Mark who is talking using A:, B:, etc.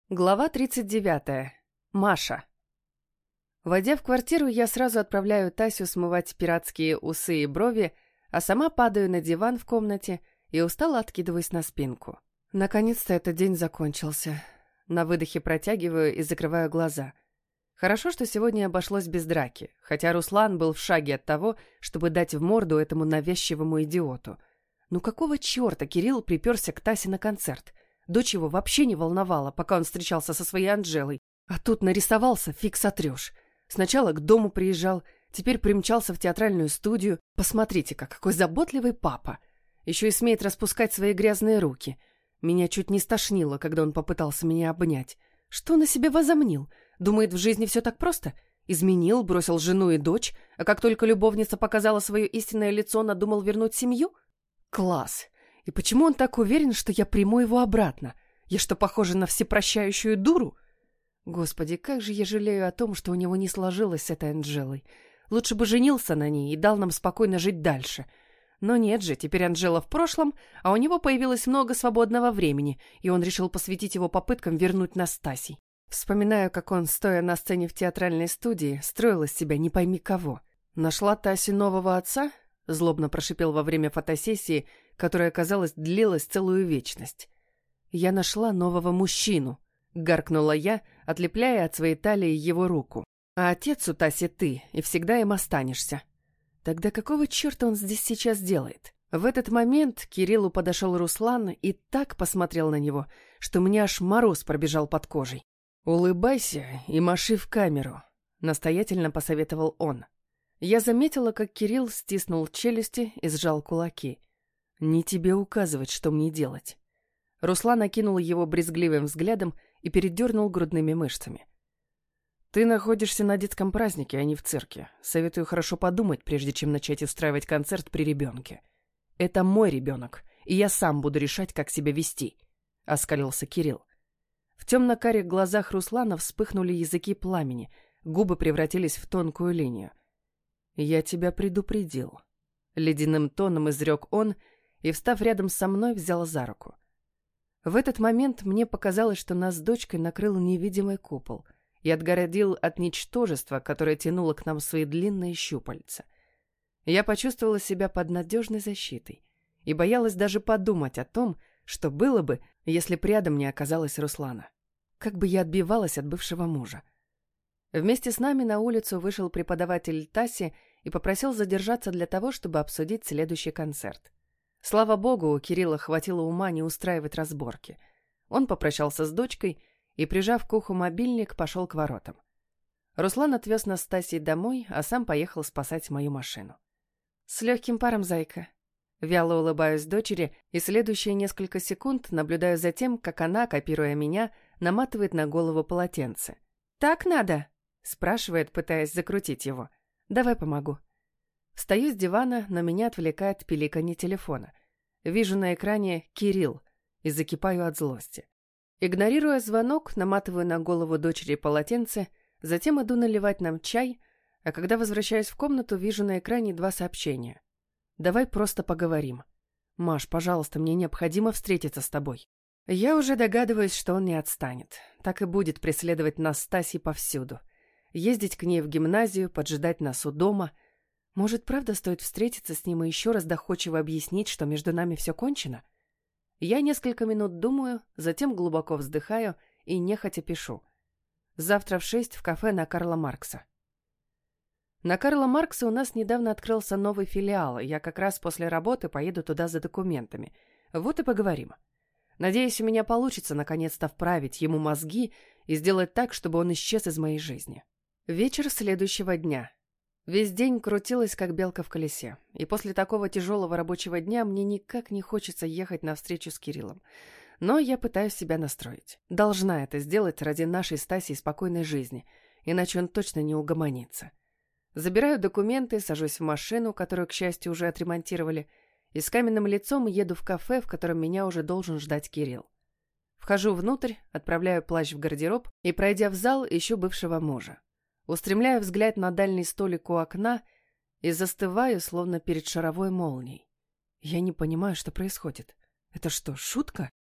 A: Глава 39. Маша. Войдя в квартиру, я сразу отправляю Тасю смывать пиратские усы и брови, а сама падаю на диван в комнате и устало откидываюсь на спинку. Наконец-то этот день закончился. На выдохе протягиваю и закрываю глаза. Хорошо, что сегодня обошлось без драки, хотя Руслан был в шаге от того, чтобы дать в морду этому навязчивому идиоту. Ну какого черта Кирилл приперся к Тасе на концерт? Дочь его вообще не волновала, пока он встречался со своей Анжелой. А тут нарисовался, фиг сотрешь. Сначала к дому приезжал, теперь примчался в театральную студию. Посмотрите-ка, какой заботливый папа. Еще и смеет распускать свои грязные руки. Меня чуть не стошнило, когда он попытался меня обнять. Что на себе возомнил? Думает, в жизни все так просто? Изменил, бросил жену и дочь, а как только любовница показала свое истинное лицо, надумал вернуть семью? Класс! И почему он так уверен, что я приму его обратно? Я что, похожа на всепрощающую дуру? Господи, как же я жалею о том, что у него не сложилось с этой Анжелой. Лучше бы женился на ней и дал нам спокойно жить дальше. Но нет же, теперь Анжела в прошлом, а у него появилось много свободного времени, и он решил посвятить его попыткам вернуть нас с Тасей. Вспоминаю, как он, стоя на сцене в театральной студии, строил из себя не пойми кого. Нашла Тасе нового отца? Злобно прошипел во время фотосессии, которая, казалось, длилась целую вечность. «Я нашла нового мужчину», — гаркнула я, отлепляя от своей талии его руку. «А отец у Таси ты, и всегда им останешься». Тогда какого черта он здесь сейчас делает? В этот момент к Кириллу подошел Руслан и так посмотрел на него, что мне аж мороз пробежал под кожей. «Улыбайся и маши в камеру», — настоятельно посоветовал он. Я заметила, как Кирилл стиснул челюсти и сжал кулаки. «Не тебе указывать, что мне делать». Руслан окинул его брезгливым взглядом и передернул грудными мышцами. «Ты находишься на детском празднике, а не в цирке. Советую хорошо подумать, прежде чем начать устраивать концерт при ребенке. Это мой ребенок, и я сам буду решать, как себя вести», — оскалился Кирилл. В темно-карих глазах Руслана вспыхнули языки пламени, губы превратились в тонкую линию. «Я тебя предупредил», — ледяным тоном изрек он и, встав рядом со мной, взял за руку. В этот момент мне показалось, что нас с дочкой накрыл невидимый купол и отгородил от ничтожества, которое тянуло к нам свои длинные щупальца. Я почувствовала себя под надежной защитой и боялась даже подумать о том, что было бы, если б рядом не оказалось Руслана. Как бы я отбивалась от бывшего мужа. Вместе с нами на улицу вышел преподаватель Таси и попросил задержаться для того, чтобы обсудить следующий концерт. Слава богу, у Кирилла хватило ума не устраивать разборки. Он попрощался с дочкой и, прижав к уху мобильник, пошел к воротам. Руслан отвез нас с Тасей домой, а сам поехал спасать мою машину. «С легким паром, зайка». Вяло улыбаюсь дочери и следующие несколько секунд наблюдаю за тем, как она, копируя меня, наматывает на голову полотенце. «Так надо?» — спрашивает, пытаясь закрутить его. «Давай помогу». Встаю с дивана, но меня отвлекает пиликанье телефона. Вижу на экране «Кирилл» и закипаю от злости. Игнорируя звонок, наматываю на голову дочери полотенце, затем иду наливать нам чай, а когда возвращаюсь в комнату, вижу на экране 2 сообщения. «Давай просто поговорим. Маш, пожалуйста, мне необходимо встретиться с тобой». Я уже догадываюсь, что он не отстанет. Так и будет преследовать нас с Тасей повсюду. Ездить к ней в гимназию, поджидать нас у дома. Может, правда стоит встретиться с ним и еще раз доходчиво объяснить, что между нами все кончено? Я несколько минут думаю, затем глубоко вздыхаю и нехотя пишу. Завтра в 6 в кафе на Карла Маркса. На Карла Маркса у нас недавно открылся новый филиал, и я как раз после работы поеду туда за документами. Вот и поговорим. Надеюсь, у меня получится наконец-то вправить ему мозги и сделать так, чтобы он исчез из моей жизни. Вечер следующего дня. Весь день крутилась, как белка в колесе. И после такого тяжелого рабочего дня мне никак не хочется ехать на встречу с Кириллом. Но я пытаюсь себя настроить. Должна это сделать ради нашей с Тасей спокойной жизни, иначе он точно не угомонится. Забираю документы, сажусь в машину, которую, к счастью, уже отремонтировали, и с каменным лицом еду в кафе, в котором меня уже должен ждать Кирилл. Вхожу внутрь, отправляю плащ в гардероб и, пройдя в зал, ищу бывшего мужа. Устремляю взгляд на дальний столик у окна и застываю, словно перед шаровой молнией. Я не понимаю, что происходит. Это что, шутка?